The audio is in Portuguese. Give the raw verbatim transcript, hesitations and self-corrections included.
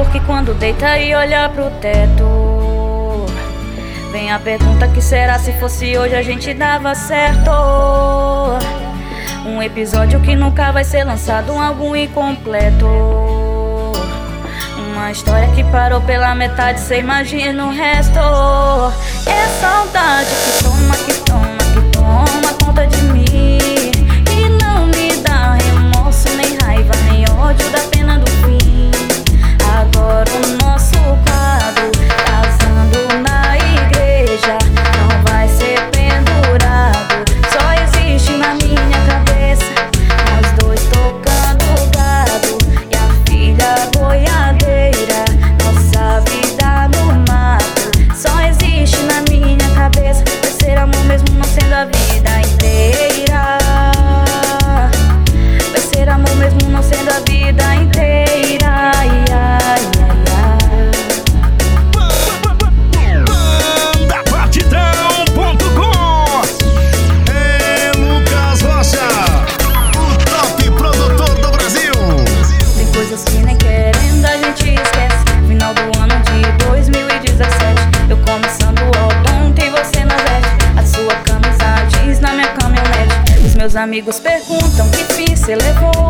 amor que quando deita e olha pro teto, vem a pergunta: que será se fosse hoje a gente dava certo? Um episódio que nunca vai ser lançado, um álbum incompleto, uma história que parou pela metade, cê imagina o resto. É saudade que toma, que toma, que toma conta de mim, e não me dá remorso, nem raiva, nem ódio da pena do fim. Agora o nosso quadro, casando na igreja, não vai ser pendurado, só existe na minha cabeça, nós dois tocando gado e a filha boiadeira, nossa vida no mato, só existe na minha cabeça. Vai ser amor mesmo não sendo a vida inteira, vai ser amor mesmo não sendo a vida inteira. Ai, ai, ai, ai. Banda Batidão ponto com. É Lucas Rocha, o top produtor do Brasil. Tem coisas que nem querendo a gente esquece. Final do ano de dois mil e dezessete, eu começando o outono e você na veste, a sua camisa jeans na minha caminhonete. Os meus amigos perguntam: que fim cê levou?